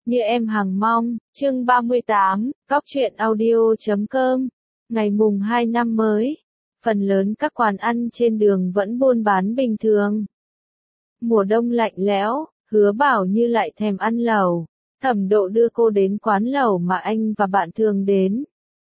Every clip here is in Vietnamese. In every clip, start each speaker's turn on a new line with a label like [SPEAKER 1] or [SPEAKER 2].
[SPEAKER 1] Như em hằng mong, chương 38, Góc truyện audio.com. Ngày mùng 2 năm mới, phần lớn các quán ăn trên đường vẫn buôn bán bình thường. Mùa đông lạnh lẽo, Hứa Bảo Như lại thèm ăn lẩu. Thẩm Độ đưa cô đến quán lẩu mà anh và bạn thường đến.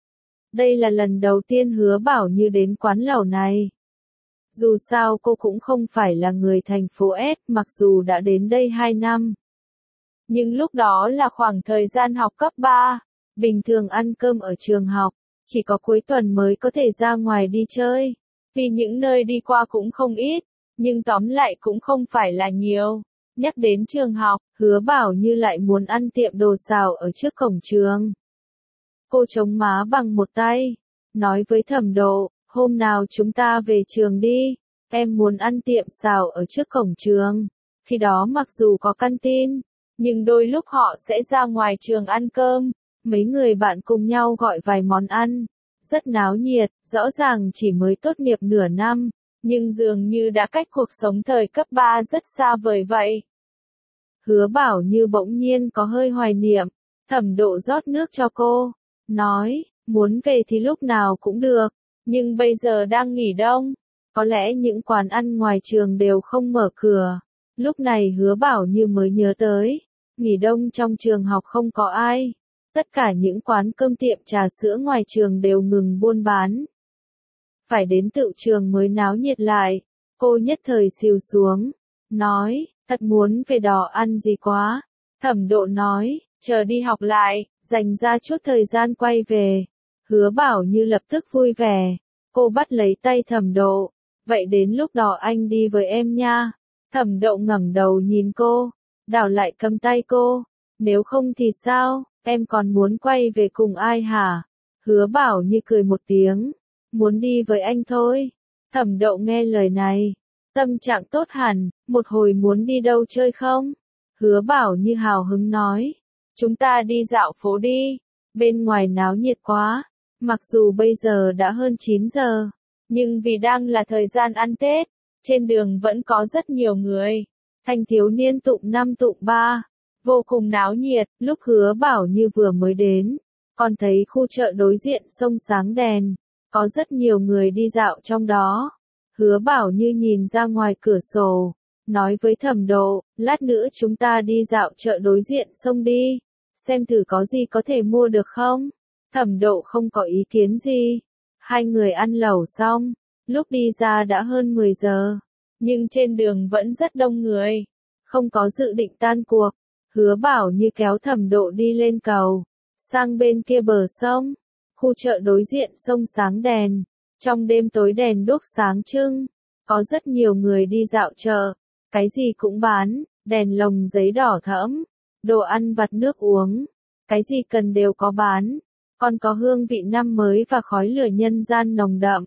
[SPEAKER 1] Đây là lần đầu tiên Hứa Bảo Như đến quán lẩu này. Dù sao cô cũng không phải là người thành phố S, mặc dù đã đến đây 2 năm. Nhưng lúc đó là khoảng thời gian học cấp 3, bình thường ăn cơm ở trường học, chỉ có cuối tuần mới có thể ra ngoài đi chơi. Vì những nơi đi qua cũng không ít, nhưng tóm lại cũng không phải là nhiều. Nhắc đến trường học, Hứa Bảo Như lại muốn ăn tiệm đồ xào ở trước cổng trường. Cô chống má bằng một tay, nói với Thẩm Độ, hôm nào chúng ta về trường đi, em muốn ăn tiệm xào ở trước cổng trường. Khi đó mặc dù có canteen, nhưng đôi lúc họ sẽ ra ngoài trường ăn cơm, mấy người bạn cùng nhau gọi vài món ăn, rất náo nhiệt, rõ ràng chỉ mới tốt nghiệp nửa năm, nhưng dường như đã cách cuộc sống thời cấp 3 rất xa vời vậy. Hứa Bảo Như bỗng nhiên có hơi hoài niệm, Thẩm Độ rót nước cho cô, nói, muốn về thì lúc nào cũng được, nhưng bây giờ đang nghỉ đông, có lẽ những quán ăn ngoài trường đều không mở cửa. Lúc này Hứa Bảo Như mới nhớ tới, nghỉ đông trong trường học không có ai. Tất cả những quán cơm tiệm trà sữa ngoài trường đều ngừng buôn bán. Phải đến tựu trường mới náo nhiệt lại. Cô nhất thời xìu xuống, nói, thật muốn về đó ăn gì quá. Thẩm Độ nói, chờ đi học lại, dành ra chút thời gian quay về. Hứa Bảo Như lập tức vui vẻ. Cô bắt lấy tay Thẩm Độ, vậy đến lúc đó anh đi với em nha. Thẩm Độ ngẩng đầu nhìn cô, đảo lại cầm tay cô, nếu không thì sao, em còn muốn quay về cùng ai hả? Hứa Bảo Như cười một tiếng, muốn đi với anh thôi. Thẩm Độ nghe lời này, tâm trạng tốt hẳn, một hồi muốn đi đâu chơi không? Hứa Bảo Như hào hứng nói, chúng ta đi dạo phố đi, bên ngoài náo nhiệt quá, mặc dù bây giờ đã hơn 9 giờ, nhưng vì đang là thời gian ăn Tết, trên đường vẫn có rất nhiều người. Thanh thiếu niên tụng 5 tụng 3, vô cùng náo nhiệt. Lúc Hứa Bảo Như vừa mới đến, còn thấy khu chợ đối diện sông sáng đèn, có rất nhiều người đi dạo trong đó. Hứa Bảo Như nhìn ra ngoài cửa sổ, nói với Thẩm Độ, lát nữa chúng ta đi dạo chợ đối diện sông đi, xem thử có gì có thể mua được không. Thẩm Độ không có ý kiến gì. Hai người ăn lẩu xong, lúc đi ra đã hơn 10 giờ. Nhưng trên đường vẫn rất đông người, không có dự định tan cuộc. Hứa Bảo Như kéo Thẩm Độ đi lên cầu, sang bên kia bờ sông, khu chợ đối diện sông sáng đèn, trong đêm tối đèn đuốc sáng trưng, có rất nhiều người đi dạo chợ, cái gì cũng bán, đèn lồng giấy đỏ thẫm, đồ ăn vặt nước uống, cái gì cần đều có bán, còn có hương vị năm mới và khói lửa nhân gian nồng đậm.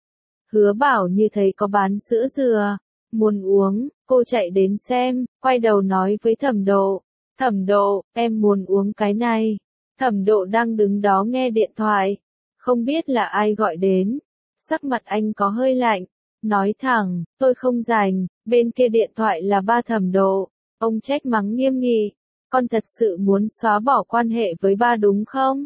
[SPEAKER 1] Hứa Bảo Như thấy có bán sữa dừa, muốn uống, cô chạy đến xem, quay đầu nói với Thẩm Độ, Thẩm Độ, em muốn uống cái này. Thẩm Độ đang đứng đó nghe điện thoại, không biết là ai gọi đến, sắc mặt anh có hơi lạnh, nói thẳng, tôi không rảnh. Bên kia điện thoại là ba Thẩm Độ, ông trách mắng nghiêm nghị, con thật sự muốn xóa bỏ quan hệ với ba đúng không?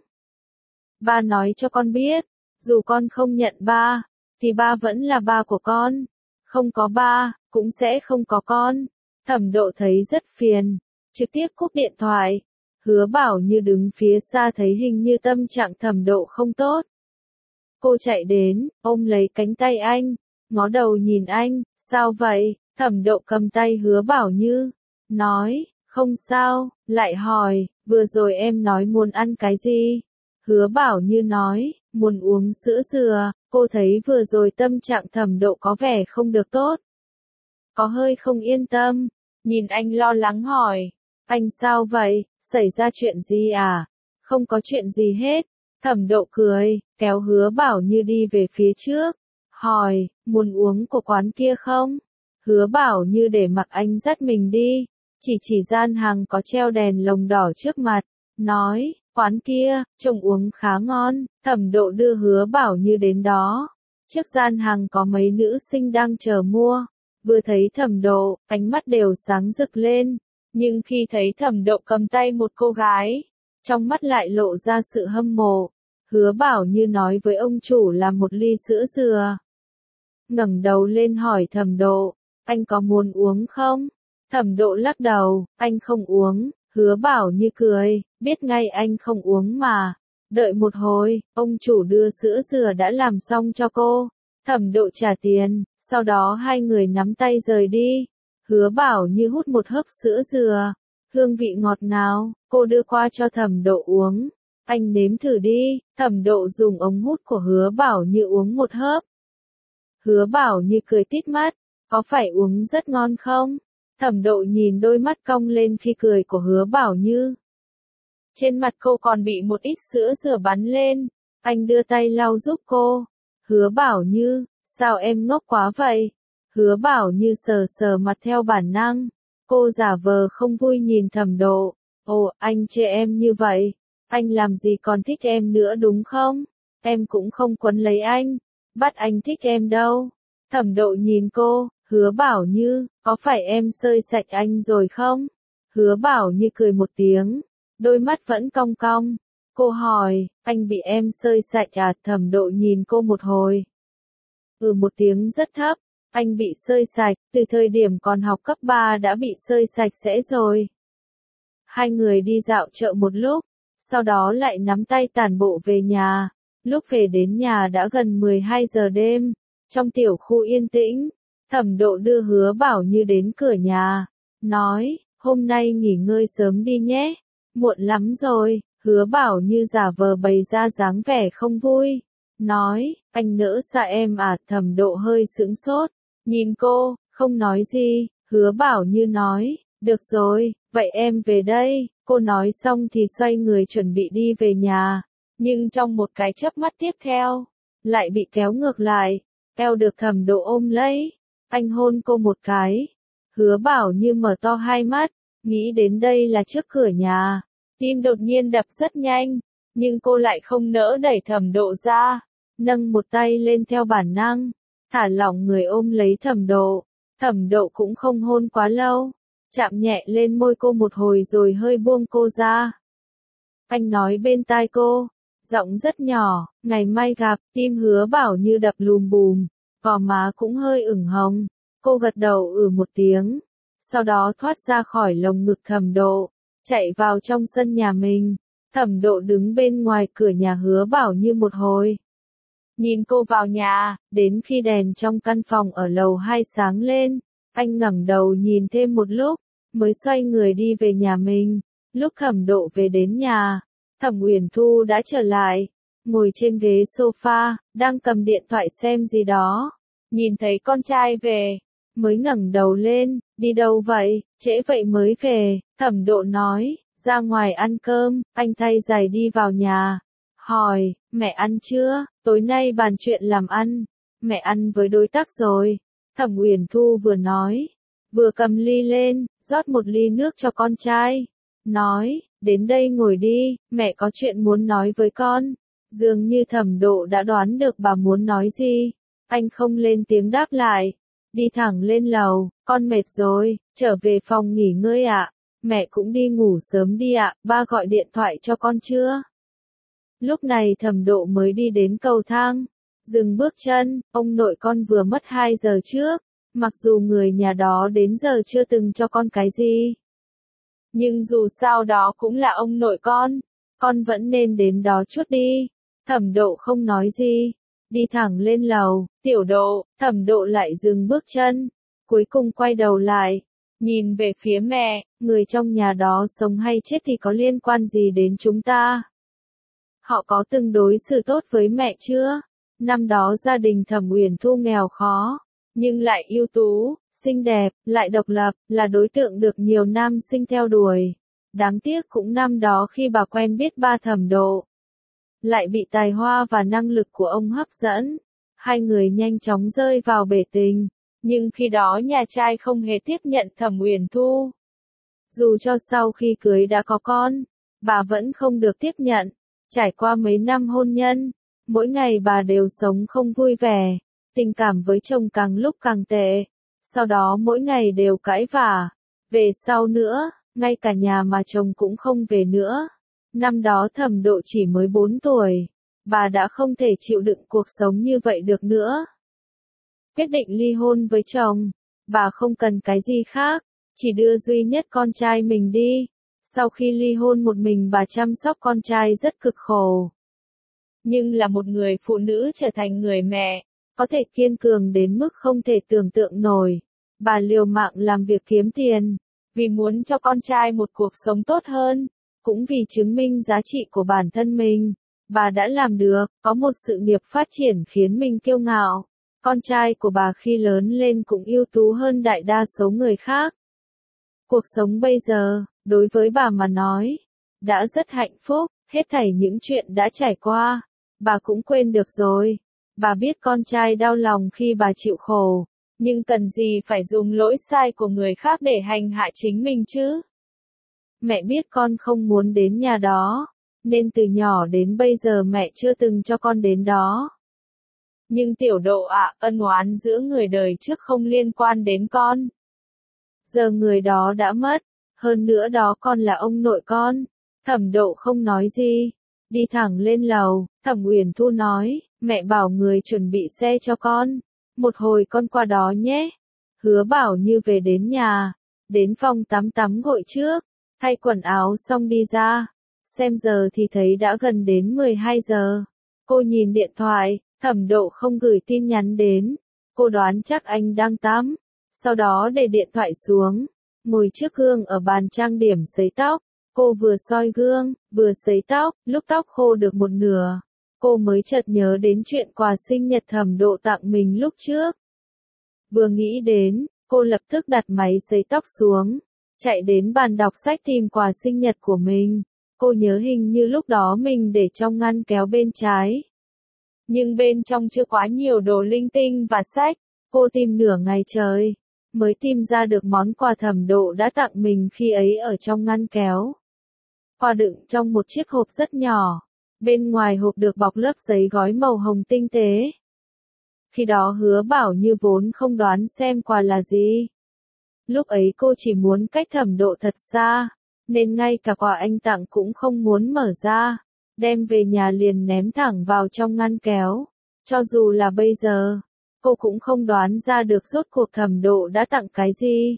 [SPEAKER 1] Ba nói cho con biết, dù con không nhận ba, thì ba vẫn là ba của con. Không có ba, cũng sẽ không có con. Thẩm Độ thấy rất phiền, trực tiếp cúp điện thoại. Hứa Bảo Như đứng phía xa thấy hình như tâm trạng Thẩm Độ không tốt. Cô chạy đến, ôm lấy cánh tay anh, ngó đầu nhìn anh, sao vậy? Thẩm Độ cầm tay Hứa Bảo Như, nói, không sao, lại hỏi, vừa rồi em nói muốn ăn cái gì? Hứa Bảo Như nói, muốn uống sữa dừa. Cô thấy vừa rồi tâm trạng Thẩm Độ có vẻ không được tốt, có hơi không yên tâm, nhìn anh lo lắng hỏi, anh sao vậy, xảy ra chuyện gì à? Không có chuyện gì hết. Thẩm Độ cười, kéo Hứa Bảo Như đi về phía trước, hỏi, muốn uống của quán kia không? Hứa Bảo Như để mặc anh dắt mình đi, chỉ gian hàng có treo đèn lồng đỏ trước mặt, nói, quán kia, trông uống khá ngon. Thẩm Độ đưa Hứa Bảo Như đến đó. Trước gian hàng có mấy nữ sinh đang chờ mua. Vừa thấy Thẩm Độ, ánh mắt đều sáng rực lên. Nhưng khi thấy Thẩm Độ cầm tay một cô gái, trong mắt lại lộ ra sự hâm mộ. Hứa Bảo Như nói với ông chủ là một ly sữa dừa. Ngẩng đầu lên hỏi Thẩm Độ, anh có muốn uống không? Thẩm Độ lắc đầu, anh không uống. Hứa Bảo Như cười, biết ngay anh không uống mà. Đợi một hồi, ông chủ đưa sữa dừa đã làm xong cho cô. Thẩm Độ trả tiền, sau đó hai người nắm tay rời đi. Hứa Bảo Như hút một hớp sữa dừa, hương vị ngọt ngào, cô đưa qua cho Thẩm Độ uống. Anh nếm thử đi. Thẩm Độ dùng ống hút của Hứa Bảo Như uống một hớp. Hứa Bảo Như cười tít mắt, có phải uống rất ngon không? Thẩm Độ nhìn đôi mắt cong lên khi cười của Hứa Bảo Như. Trên mặt cô còn bị một ít sữa dừa bắn lên. Anh đưa tay lau giúp cô. Hứa Bảo Như, sao em ngốc quá vậy? Hứa Bảo Như sờ sờ mặt theo bản năng. Cô giả vờ không vui nhìn Thẩm Độ. Ồ, anh chê em như vậy. Anh làm gì còn thích em nữa đúng không? Em cũng không quấn lấy anh. Bắt anh thích em đâu. Thẩm Độ nhìn cô. Hứa Bảo Như, có phải em xơi sạch anh rồi không? Hứa Bảo Như cười một tiếng. Đôi mắt vẫn cong cong. Cô hỏi, anh bị em xơi sạch à? Thẩm Độ nhìn cô một hồi. Một tiếng rất thấp. Anh bị xơi sạch, từ thời điểm còn học cấp 3 đã bị xơi sạch sẽ rồi. Hai người đi dạo chợ một lúc, sau đó lại nắm tay tản bộ về nhà. Lúc về đến nhà đã gần 12 giờ đêm. Trong tiểu khu yên tĩnh, Thẩm Độ đưa Hứa Bảo Như đến cửa nhà. Nói, hôm nay nghỉ ngơi sớm đi nhé. Muộn lắm rồi. Hứa Bảo Như giả vờ bày ra dáng vẻ không vui. Nói, anh nỡ xa em à? Thẩm Độ hơi sững sốt. Nhìn cô, không nói gì. Hứa Bảo Như nói, được rồi, vậy em về đây. Cô nói xong thì xoay người chuẩn bị đi về nhà. Nhưng trong một cái chớp mắt tiếp theo, lại bị kéo ngược lại. Eo được Thẩm Độ ôm lấy. Anh hôn cô một cái. Hứa Bảo Như mở to hai mắt, nghĩ đến đây là trước cửa nhà. Tim đột nhiên đập rất nhanh, nhưng cô lại không nỡ đẩy Thẩm Độ ra. Nâng một tay lên theo bản năng, thả lỏng người ôm lấy Thẩm Độ. Thẩm Độ cũng không hôn quá lâu, chạm nhẹ lên môi cô một hồi rồi hơi buông cô ra. Anh nói bên tai cô, giọng rất nhỏ, ngày mai gặp. Tim Hứa Bảo Như đập lùm bùm, gò má cũng hơi ửng hồng. Cô gật đầu một tiếng, sau đó thoát ra khỏi lồng ngực Thẩm Độ, chạy vào trong sân nhà mình. Thẩm Độ đứng bên ngoài cửa nhà Hứa Bảo Như một hồi. Nhìn cô vào nhà, đến khi đèn trong căn phòng ở lầu 2 sáng lên, anh ngẩng đầu nhìn thêm một lúc, mới xoay người đi về nhà mình. Lúc Thẩm Độ về đến nhà, Thẩm Uyển Thu đã trở lại, ngồi trên ghế sofa, đang cầm điện thoại xem gì đó. Nhìn thấy con trai về, mới ngẩng đầu lên, đi đâu vậy, trễ vậy mới về. Thẩm Độ nói, ra ngoài ăn cơm. Anh thay giày đi vào nhà, hỏi, mẹ ăn chưa? Tối nay bàn chuyện làm ăn. Mẹ ăn với đối tác rồi. Thẩm Uyển Thu vừa nói, vừa cầm ly lên, rót một ly nước cho con trai. Nói, đến đây ngồi đi, mẹ có chuyện muốn nói với con. Dường như Thẩm Độ đã đoán được bà muốn nói gì. Anh không lên tiếng đáp lại, đi thẳng lên lầu. Con mệt rồi, trở về phòng nghỉ ngơi ạ. Mẹ cũng đi ngủ sớm đi ạ. Ba gọi điện thoại cho con chưa? Lúc này Thẩm Độ mới đi đến cầu thang, dừng bước chân. Ông nội con vừa mất 2 giờ trước. Mặc dù người nhà đó đến giờ chưa từng cho con cái gì, nhưng dù sao đó cũng là ông nội con vẫn nên đến đó chút đi. Thẩm Độ không nói gì, đi thẳng lên lầu. Tiểu Độ. Thẩm Độ lại dừng bước chân, cuối cùng quay đầu lại, nhìn về phía mẹ. Người trong nhà đó sống hay chết thì có liên quan gì đến chúng ta? Họ có từng đối xử tốt với mẹ chưa? Năm đó gia đình Thẩm Uyển Thu nghèo khó, nhưng lại ưu tú, xinh đẹp, lại độc lập, là đối tượng được nhiều nam sinh theo đuổi. Đáng tiếc cũng năm đó khi bà quen biết ba Thẩm Độ, lại bị tài hoa và năng lực của ông hấp dẫn. Hai người nhanh chóng rơi vào bể tình, nhưng khi đó nhà trai không hề tiếp nhận Thẩm Uyển Thu. Dù cho sau khi cưới đã có con, bà vẫn không được tiếp nhận. Trải qua mấy năm hôn nhân, mỗi ngày bà đều sống không vui vẻ, tình cảm với chồng càng lúc càng tệ. Sau đó mỗi ngày đều cãi vã. Về sau nữa, ngay cả nhà mà chồng cũng không về nữa. Năm đó Thẩm Độ chỉ mới 4 tuổi, bà đã không thể chịu đựng cuộc sống như vậy được nữa. Quyết định ly hôn với chồng, bà không cần cái gì khác, chỉ đưa duy nhất con trai mình đi. Sau khi ly hôn một mình bà chăm sóc con trai rất cực khổ. Nhưng là một người phụ nữ trở thành người mẹ, có thể kiên cường đến mức không thể tưởng tượng nổi. Bà liều mạng làm việc kiếm tiền, vì muốn cho con trai một cuộc sống tốt hơn, cũng vì chứng minh giá trị của bản thân mình. Bà đã làm được, có một sự nghiệp phát triển khiến mình kiêu ngạo. Con trai của bà khi lớn lên cũng ưu tú hơn đại đa số người khác. Cuộc sống bây giờ, đối với bà mà nói, đã rất hạnh phúc, hết thảy những chuyện đã trải qua, bà cũng quên được rồi. Bà biết con trai đau lòng khi bà chịu khổ, nhưng cần gì phải dùng lỗi sai của người khác để hành hạ chính mình chứ? Mẹ biết con không muốn đến nhà đó, nên từ nhỏ đến bây giờ mẹ chưa từng cho con đến đó. Nhưng Tiểu Độ ạ, ân oán giữa người đời trước không liên quan đến con. Giờ người đó đã mất, hơn nữa đó con là ông nội con. Thẩm Độ không nói gì, đi thẳng lên lầu. Thẩm Uyển Thu nói, mẹ bảo người chuẩn bị xe cho con, một hồi con qua đó nhé. Hứa Bảo Như về đến nhà, đến phòng tắm gội trước, thay quần áo xong đi ra. Xem giờ thì thấy đã gần đến 12 giờ. Cô nhìn điện thoại, Thẩm Độ không gửi tin nhắn đến. Cô đoán chắc anh đang tắm. Sau đó để điện thoại xuống, ngồi trước gương ở bàn trang điểm sấy tóc. Cô vừa soi gương, vừa sấy tóc, lúc tóc khô được một nửa, cô mới chợt nhớ đến chuyện quà sinh nhật Thẩm Độ tặng mình lúc trước. Vừa nghĩ đến, cô lập tức đặt máy sấy tóc xuống, chạy đến bàn đọc sách tìm quà sinh nhật của mình. Cô nhớ hình như lúc đó mình để trong ngăn kéo bên trái. Nhưng bên trong chưa quá nhiều đồ linh tinh và sách. Cô tìm nửa ngày trời, mới tìm ra được món quà Thẩm Độ đã tặng mình khi ấy ở trong ngăn kéo. Quà đựng trong một chiếc hộp rất nhỏ, bên ngoài hộp được bọc lớp giấy gói màu hồng tinh tế. Khi đó Hứa Bảo Như vốn không đoán xem quà là gì. Lúc ấy cô chỉ muốn cách Thẩm Độ thật xa, nên ngay cả quà anh tặng cũng không muốn mở ra, đem về nhà liền ném thẳng vào trong ngăn kéo. Cho dù là bây giờ, cô cũng không đoán ra được rốt cuộc Thẩm Độ đã tặng cái gì.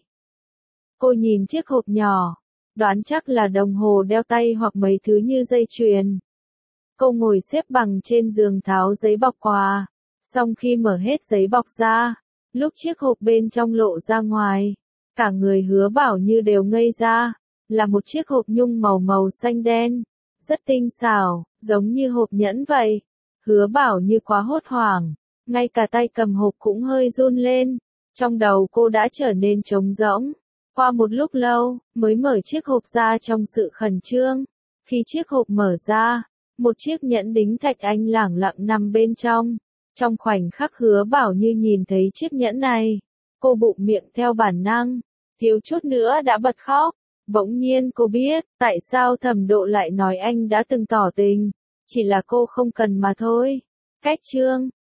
[SPEAKER 1] Cô nhìn chiếc hộp nhỏ, đoán chắc là đồng hồ đeo tay hoặc mấy thứ như dây chuyền. Cô ngồi xếp bằng trên giường tháo giấy bọc quà, xong khi mở hết giấy bọc ra, lúc chiếc hộp bên trong lộ ra ngoài, cả người Hứa Bảo Như đều ngây ra, là một chiếc hộp nhung màu xanh đen, rất tinh xảo, giống như hộp nhẫn vậy. Hứa Bảo Như quá hốt hoảng, ngay cả tay cầm hộp cũng hơi run lên, trong đầu cô đã trở nên trống rỗng. Qua một lúc lâu, mới mở chiếc hộp ra trong sự khẩn trương. Khi chiếc hộp mở ra, một chiếc nhẫn đính thạch anh lẳng lặng nằm bên trong. Trong khoảnh khắc Hứa Bảo Như nhìn thấy chiếc nhẫn này, cô bụm miệng theo bản năng, thiếu chút nữa đã bật khóc. Bỗng nhiên cô biết, tại sao Thẩm Độ lại nói anh đã từng tỏ tình, chỉ là cô không cần mà thôi. Cách chương